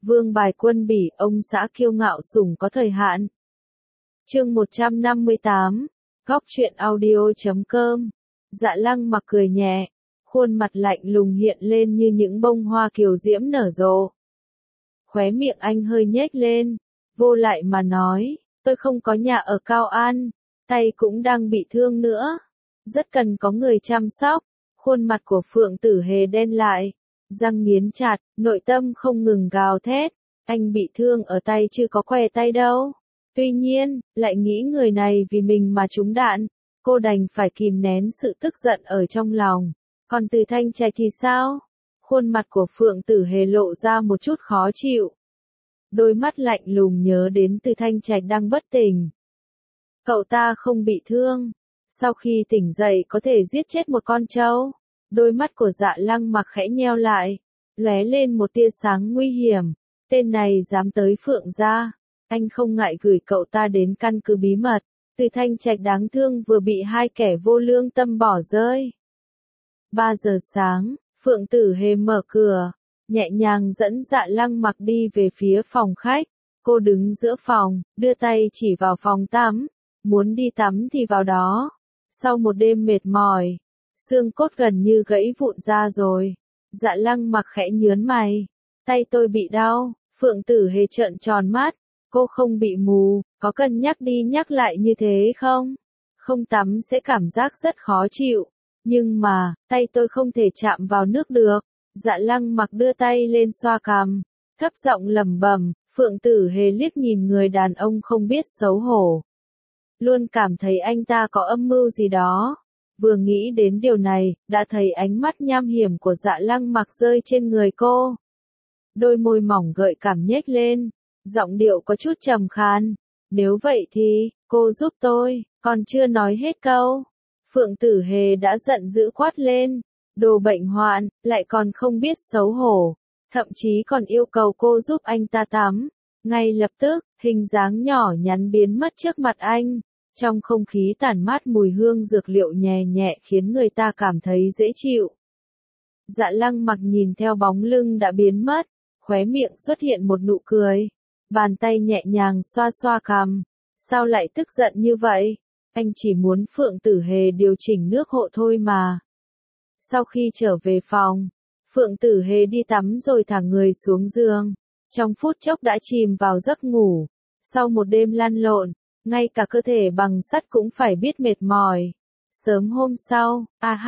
Vương bài quân Bỉ, ông xã kiêu ngạo sủng có thời hạn. Chương 158, Góc truyện audio.com. Dạ Lăng Mặc cười nhẹ, khuôn mặt lạnh lùng hiện lên như những bông hoa kiều diễm nở rộ. Khóe miệng anh hơi nhếch lên, vô lại mà nói, tôi không có nhà ở Cao An, tay cũng đang bị thương nữa, rất cần có người chăm sóc. Khuôn mặt của Phượng Tử Hề đen lại, răng nghiến chặt, nội tâm không ngừng gào thét, anh bị thương ở tay chứ có què tay đâu. Tuy nhiên, lại nghĩ người này vì mình mà trúng đạn, cô đành phải kìm nén sự tức giận ở trong lòng. Còn Từ Thanh Trạch thì sao? Khuôn mặt của Phượng Tử Hề lộ ra một chút khó chịu. Đôi mắt lạnh lùng nhớ đến Từ Thanh Trạch đang bất tỉnh. Cậu ta không bị thương, sau khi tỉnh dậy có thể giết chết một con trâu. Đôi mắt của Dạ Lăng Mặc khẽ nheo lại, lóe lên một tia sáng nguy hiểm. Tên này dám tới Phượng gia, anh không ngại gửi cậu ta đến căn cứ bí mật. Từ Thanh Trạch đáng thương vừa bị hai kẻ vô lương tâm bỏ rơi. 3 giờ sáng, Phượng Tử Hề mở cửa, nhẹ nhàng dẫn Dạ Lăng Mặc đi về phía phòng khách. Cô đứng giữa phòng, đưa tay chỉ vào phòng tắm, muốn đi tắm thì vào đó. Sau một đêm mệt mỏi, xương cốt gần như gãy vụn ra rồi. Dạ Lăng Mặc khẽ nhướng mày, tay tôi bị đau. Phượng Tử Hề trợn tròn mắt, cô không bị mù, có cân nhắc đi nhắc lại như thế không? Không tắm sẽ cảm giác rất khó chịu, nhưng mà, tay tôi không thể chạm vào nước được. Dạ Lăng Mặc đưa tay lên xoa cằm, thấp giọng lẩm bẩm. Phượng Tử Hề liếc nhìn người đàn ông không biết xấu hổ, luôn cảm thấy anh ta có âm mưu gì đó. Vừa nghĩ đến điều này, đã thấy ánh mắt nham hiểm của Dạ Lăng Mặc rơi trên người cô. Đôi môi mỏng gợi cảm nhếch lên, giọng điệu có chút trầm khan. Nếu vậy thì, cô giúp tôi. Còn chưa nói hết câu, Phượng Tử Hề đã giận dữ quát lên. Đồ bệnh hoạn, lại còn không biết xấu hổ. Thậm chí còn yêu cầu cô giúp anh ta tắm. Ngay lập tức, hình dáng nhỏ nhắn biến mất trước mặt anh. Trong không khí tản mát mùi hương dược liệu nhẹ nhẹ khiến người ta cảm thấy dễ chịu. Dạ Lăng Mặc nhìn theo bóng lưng đã biến mất, khóe miệng xuất hiện một nụ cười. Bàn tay nhẹ nhàng xoa xoa cằm. Sao lại tức giận như vậy? Anh chỉ muốn Phượng Tử Hề điều chỉnh nước hộ thôi mà. Sau khi trở về phòng, Phượng Tử Hề đi tắm rồi thả người xuống giường. Trong phút chốc đã chìm vào giấc ngủ. Sau một đêm lăn lộn, ngay cả cơ thể bằng sắt cũng phải biết mệt mỏi. Sớm hôm sau,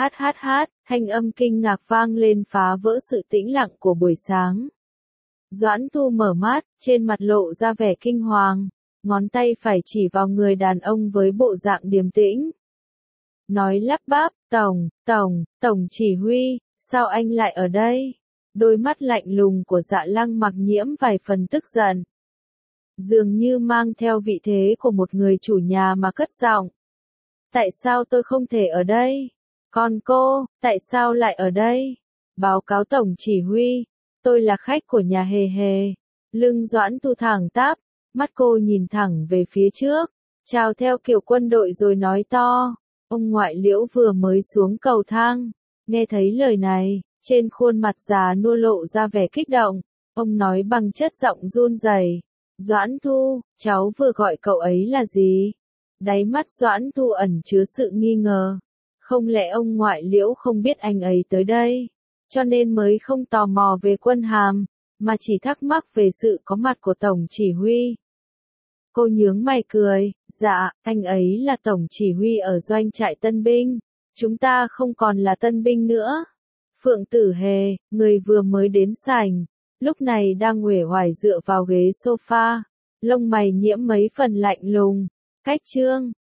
thanh âm kinh ngạc vang lên phá vỡ sự tĩnh lặng của buổi sáng. Doãn Thu mở mắt, trên mặt lộ ra vẻ kinh hoàng, ngón tay phải chỉ vào người đàn ông với bộ dạng điềm tĩnh. Nói lắp bắp, tổng chỉ huy, sao anh lại ở đây? Đôi mắt lạnh lùng của Dạ Lăng Mặc nhiễm vài phần tức giận, dường như mang theo vị thế của một người chủ nhà mà cất giọng. Tại sao tôi không thể ở đây? Còn cô, tại sao lại ở đây? Báo cáo tổng chỉ huy, tôi là khách của nhà Hề Hề. Lưng Doãn Thu thẳng tắp, mắt cô nhìn thẳng về phía trước, chào theo kiểu quân đội rồi nói to. Ông ngoại Liễu vừa mới xuống cầu thang, nghe thấy lời này, trên khuôn mặt già nua lộ ra vẻ kích động. Ông nói bằng chất giọng run rẩy, Doãn Thu, cháu vừa gọi cậu ấy là gì? Đáy mắt Doãn Thu ẩn chứa sự nghi ngờ. Không lẽ ông ngoại Liễu không biết anh ấy tới đây, cho nên mới không tò mò về quân hàm, mà chỉ thắc mắc về sự có mặt của tổng chỉ huy. Cô nhướng mày cười, dạ, anh ấy là tổng chỉ huy ở doanh trại tân binh, chúng ta không còn là tân binh nữa. Phượng Tử Hề, người vừa mới đến sảnh, lúc này đang uể oải dựa vào ghế sofa, lông mày nhiễm mấy phần lạnh lùng. Cách trương,